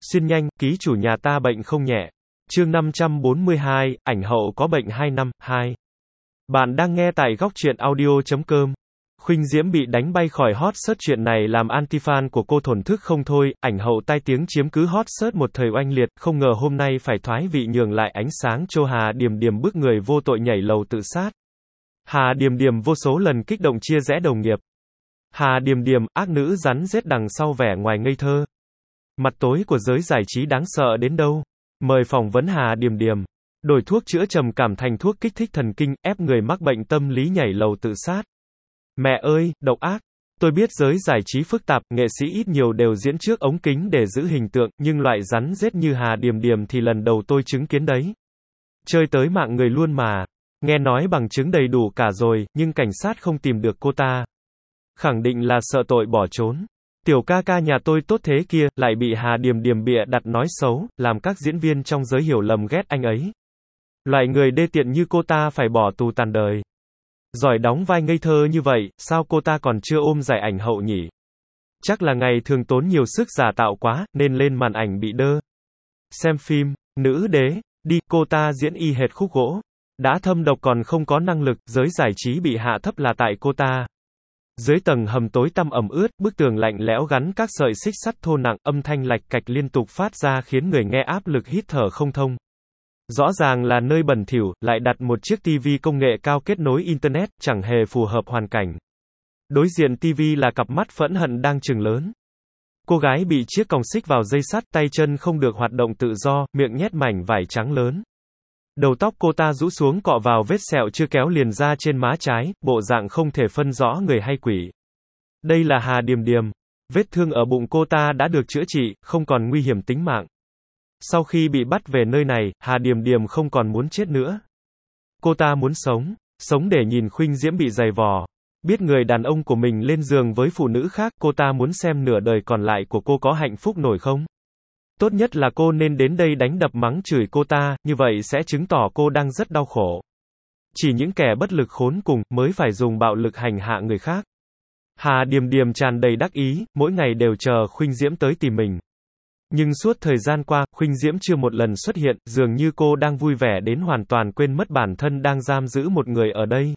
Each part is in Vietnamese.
Xin nhanh, ký chủ nhà ta bệnh không nhẹ. Chương 542, ảnh hậu có bệnh 2 năm, 2. Bạn đang nghe tại góc truyện audio.com. Khuynh Diễm bị đánh bay khỏi hot search, chuyện này làm anti-fan của cô thổn thức không thôi. Ảnh hậu tai tiếng chiếm cứ hot search một thời oanh liệt, không ngờ hôm nay phải thoái vị nhường lại ánh sáng cho Hà Điềm Điềm bức người vô tội nhảy lầu tự sát. Hà Điềm Điềm vô số lần kích động chia rẽ đồng nghiệp. Hà Điềm Điềm, ác nữ rắn rết đằng sau vẻ ngoài ngây thơ. Mặt tối của giới giải trí đáng sợ đến đâu? Mời phỏng vấn Hà Điềm Điềm. Đổi thuốc chữa trầm cảm thành thuốc kích thích thần kinh, ép người mắc bệnh tâm lý nhảy lầu tự sát. Mẹ ơi, độc ác. Tôi biết giới giải trí phức tạp, nghệ sĩ ít nhiều đều diễn trước ống kính để giữ hình tượng, nhưng loại rắn rết như Hà Điềm Điềm thì lần đầu tôi chứng kiến đấy. Chơi tới mạng người luôn mà. Nghe nói bằng chứng đầy đủ cả rồi, nhưng cảnh sát không tìm được cô ta. Khẳng định là sợ tội bỏ trốn. Tiểu ca ca nhà tôi tốt thế kia, lại bị Hà Điềm Điềm bịa đặt nói xấu, làm các diễn viên trong giới hiểu lầm ghét anh ấy. Loại người đê tiện như cô ta phải bỏ tù tàn đời. Giỏi đóng vai ngây thơ như vậy, sao cô ta còn chưa ôm giải ảnh hậu nhỉ? Chắc là ngày thường tốn nhiều sức giả tạo quá, nên lên màn ảnh bị đơ. Xem phim, nữ đế, đi, cô ta diễn y hệt khúc gỗ. Đã thâm độc còn không có năng lực, giới giải trí bị hạ thấp là tại cô ta. Dưới tầng hầm tối tăm ẩm ướt, bức tường lạnh lẽo gắn các sợi xích sắt thô nặng, âm thanh lạch cạch liên tục phát ra khiến người nghe áp lực hít thở không thông. Rõ ràng là nơi bẩn thỉu, lại đặt một chiếc tivi công nghệ cao kết nối internet, chẳng hề phù hợp hoàn cảnh. Đối diện tivi là cặp mắt phẫn hận đang trừng lớn. Cô gái bị chiếc còng xích vào dây sắt, tay chân không được hoạt động tự do, miệng nhét mảnh vải trắng lớn. Đầu tóc cô ta rũ xuống cọ vào vết sẹo chưa kéo liền ra trên má trái, bộ dạng không thể phân rõ người hay quỷ. Đây là Hà Điềm Điềm. Vết thương ở bụng cô ta đã được chữa trị, không còn nguy hiểm tính mạng. Sau khi bị bắt về nơi này, Hà Điềm Điềm không còn muốn chết nữa. Cô ta muốn sống, sống để nhìn Khuynh Diễm bị giày vò. Biết người đàn ông của mình lên giường với phụ nữ khác, cô ta muốn xem nửa đời còn lại của cô có hạnh phúc nổi không. Tốt nhất là cô nên đến đây đánh đập mắng chửi cô ta, như vậy sẽ chứng tỏ cô đang rất đau khổ. Chỉ những kẻ bất lực khốn cùng, mới phải dùng bạo lực hành hạ người khác. Hà Điềm Điềm tràn đầy đắc ý, mỗi ngày đều chờ Khuynh Diễm tới tìm mình. Nhưng suốt thời gian qua, Khuynh Diễm chưa một lần xuất hiện, dường như cô đang vui vẻ đến hoàn toàn quên mất bản thân đang giam giữ một người ở đây.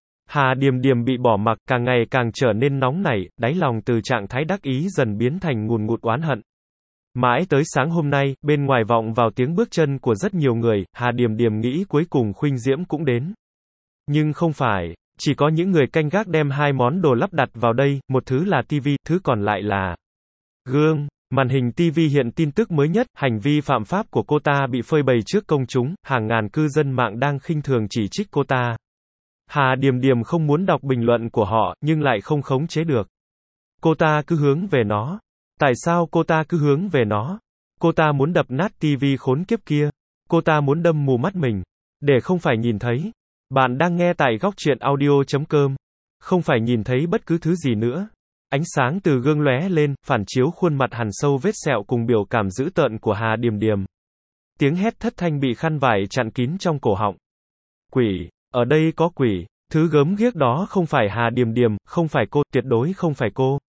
Hà Điềm Điềm bị bỏ mặc, càng ngày càng trở nên nóng nảy, đáy lòng từ trạng thái đắc ý dần biến thành ngùn ngụt oán hận. Mãi tới sáng hôm nay, bên ngoài vọng vào tiếng bước chân của rất nhiều người, Hà Điềm Điềm nghĩ cuối cùng Khuynh Diễm cũng đến. Nhưng không phải, chỉ có những người canh gác đem hai món đồ lắp đặt vào đây, một thứ là tivi, thứ còn lại là gương. Màn hình tivi hiện tin tức mới nhất, hành vi phạm pháp của cô ta bị phơi bày trước công chúng, hàng ngàn cư dân mạng đang khinh thường chỉ trích cô ta. Hà Điềm Điềm không muốn đọc bình luận của họ, nhưng lại không khống chế được. Cô ta cứ hướng về nó. Tại sao cô ta cứ hướng về nó? Cô ta muốn đập nát tivi khốn kiếp kia. Cô ta muốn đâm mù mắt mình, để không phải nhìn thấy. Bạn đang nghe tại góc truyện audio.com. Không phải nhìn thấy bất cứ thứ gì nữa. Ánh sáng từ gương lóe lên, phản chiếu khuôn mặt hằn sâu vết sẹo cùng biểu cảm dữ tợn của Hà Điềm Điềm. Tiếng hét thất thanh bị khăn vải chặn kín trong cổ họng. Quỷ, ở đây có quỷ. Thứ gớm ghiếc đó không phải Hà Điềm Điềm, không phải cô, tuyệt đối không phải cô.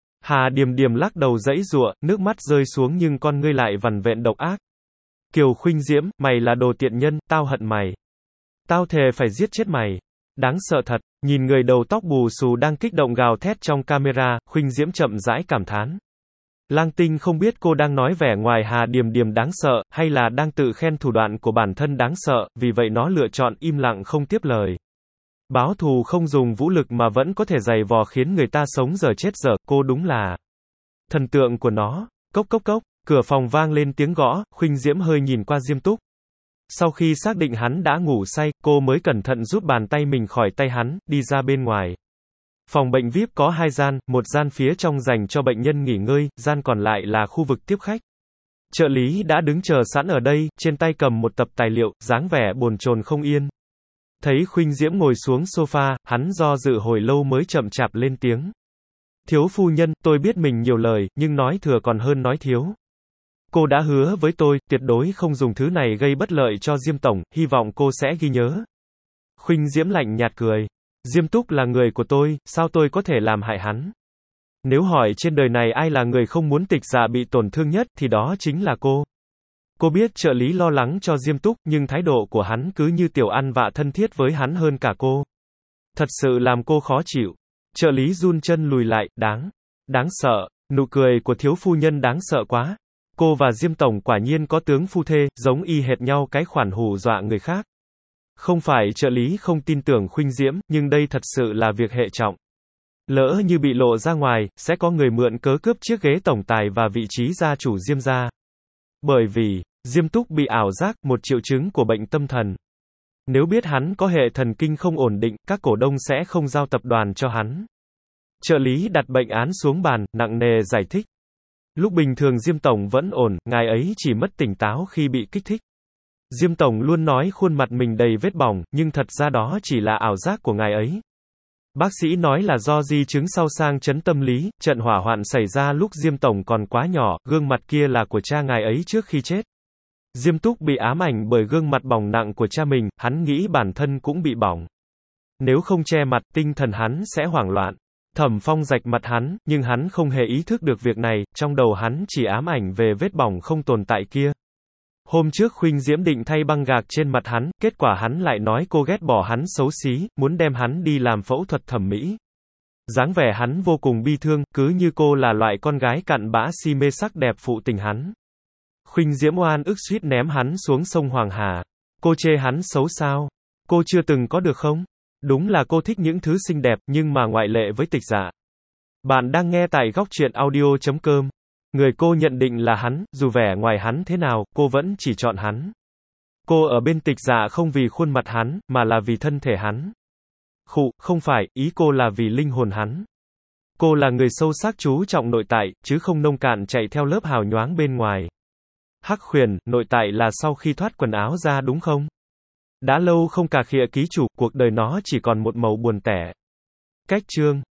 Hà Điềm Điềm lắc đầu giãy giụa, nước mắt rơi xuống nhưng con ngươi lại vằn vện độc ác. Kiều Khuynh Diễm, mày là đồ tiện nhân, tao hận mày. Tao thề phải giết chết mày. Đáng sợ thật, nhìn người đầu tóc bù xù đang kích động gào thét trong camera, Khuynh Diễm chậm rãi cảm thán. Lang Tinh không biết cô đang nói vẻ ngoài Hà Điềm Điềm đáng sợ, hay là đang tự khen thủ đoạn của bản thân đáng sợ, vì vậy nó lựa chọn im lặng không tiếp lời. Báo thù không dùng vũ lực mà vẫn có thể giày vò khiến người ta sống dở chết dở, cô đúng là thần tượng của nó. Cốc cốc cốc, cửa phòng vang lên tiếng gõ, Khuynh Diễm hơi nhìn qua Diêm Túc. Sau khi xác định hắn đã ngủ say, cô mới cẩn thận rút bàn tay mình khỏi tay hắn, đi ra bên ngoài. Phòng bệnh VIP có 2 gian, một gian phía trong dành cho bệnh nhân nghỉ ngơi, gian còn lại là khu vực tiếp khách. Trợ lý đã đứng chờ sẵn ở đây, trên tay cầm một tập tài liệu, dáng vẻ bồn chồn không yên. Thấy Khuynh Diễm ngồi xuống sofa, hắn do dự hồi lâu mới chậm chạp lên tiếng. Thiếu phu nhân, tôi biết mình nhiều lời, nhưng nói thừa còn hơn nói thiếu. Cô đã hứa với tôi, tuyệt đối không dùng thứ này gây bất lợi cho Diêm Tổng, hy vọng cô sẽ ghi nhớ. Khuynh Diễm lạnh nhạt cười. Diêm Túc là người của tôi, sao tôi có thể làm hại hắn? Nếu hỏi trên đời này ai là người không muốn Tịch Dạ bị tổn thương nhất, thì đó chính là cô. Cô biết trợ lý lo lắng cho Diêm Túc, nhưng thái độ của hắn cứ như tiểu ăn vạ thân thiết với hắn hơn cả cô. Thật sự làm cô khó chịu. Trợ lý run chân lùi lại, đáng sợ. Nụ cười của thiếu phu nhân đáng sợ quá. Cô và Diêm Tổng quả nhiên có tướng phu thê, giống y hệt nhau cái khoản hù dọa người khác. Không phải trợ lý không tin tưởng Khuynh Diễm, nhưng đây thật sự là việc hệ trọng. Lỡ như bị lộ ra ngoài, sẽ có người mượn cớ cướp chiếc ghế tổng tài và vị trí gia chủ Diêm gia. Bởi vì, Diêm Túc bị ảo giác, một triệu chứng của bệnh tâm thần. Nếu biết hắn có hệ thần kinh không ổn định, các cổ đông sẽ không giao tập đoàn cho hắn. Trợ lý đặt bệnh án xuống bàn, nặng nề giải thích. Lúc bình thường Diêm Tổng vẫn ổn, ngài ấy chỉ mất tỉnh táo khi bị kích thích. Diêm Tổng luôn nói khuôn mặt mình đầy vết bỏng, nhưng thật ra đó chỉ là ảo giác của ngài ấy. Bác sĩ nói là do di chứng sau sang chấn tâm lý, trận hỏa hoạn xảy ra lúc Diêm Tổng còn quá nhỏ, gương mặt kia là của cha ngài ấy trước khi chết. Diêm Túc bị ám ảnh bởi gương mặt bỏng nặng của cha mình, hắn nghĩ bản thân cũng bị bỏng. Nếu không che mặt, tinh thần hắn sẽ hoảng loạn. Thẩm Phong rạch mặt hắn, nhưng hắn không hề ý thức được việc này, trong đầu hắn chỉ ám ảnh về vết bỏng không tồn tại kia. Hôm trước Khuynh Diễm định thay băng gạc trên mặt hắn, kết quả hắn lại nói cô ghét bỏ hắn xấu xí, muốn đem hắn đi làm phẫu thuật thẩm mỹ. Dáng vẻ hắn vô cùng bi thương, cứ như cô là loại con gái cặn bã si mê sắc đẹp phụ tình hắn. Khuynh Diễm oan ức suýt ném hắn xuống sông Hoàng Hà. Cô chê hắn xấu sao? Cô chưa từng có được không? Đúng là cô thích những thứ xinh đẹp, nhưng mà ngoại lệ với Tịch Dạ. Bạn đang nghe tại góc truyện audio.com. Người cô nhận định là hắn, dù vẻ ngoài hắn thế nào, cô vẫn chỉ chọn hắn. Cô ở bên Tịch Dạ không vì khuôn mặt hắn, mà là vì thân thể hắn. Không phải, ý cô là vì linh hồn hắn. Cô là người sâu sắc chú trọng nội tại, chứ không nông cạn chạy theo lớp hào nhoáng bên ngoài. Hắc Huyền, nội tại là sau khi thoát quần áo ra đúng không? Đã lâu không cà khịa ký chủ, cuộc đời nó chỉ còn một màu buồn tẻ. Cách chương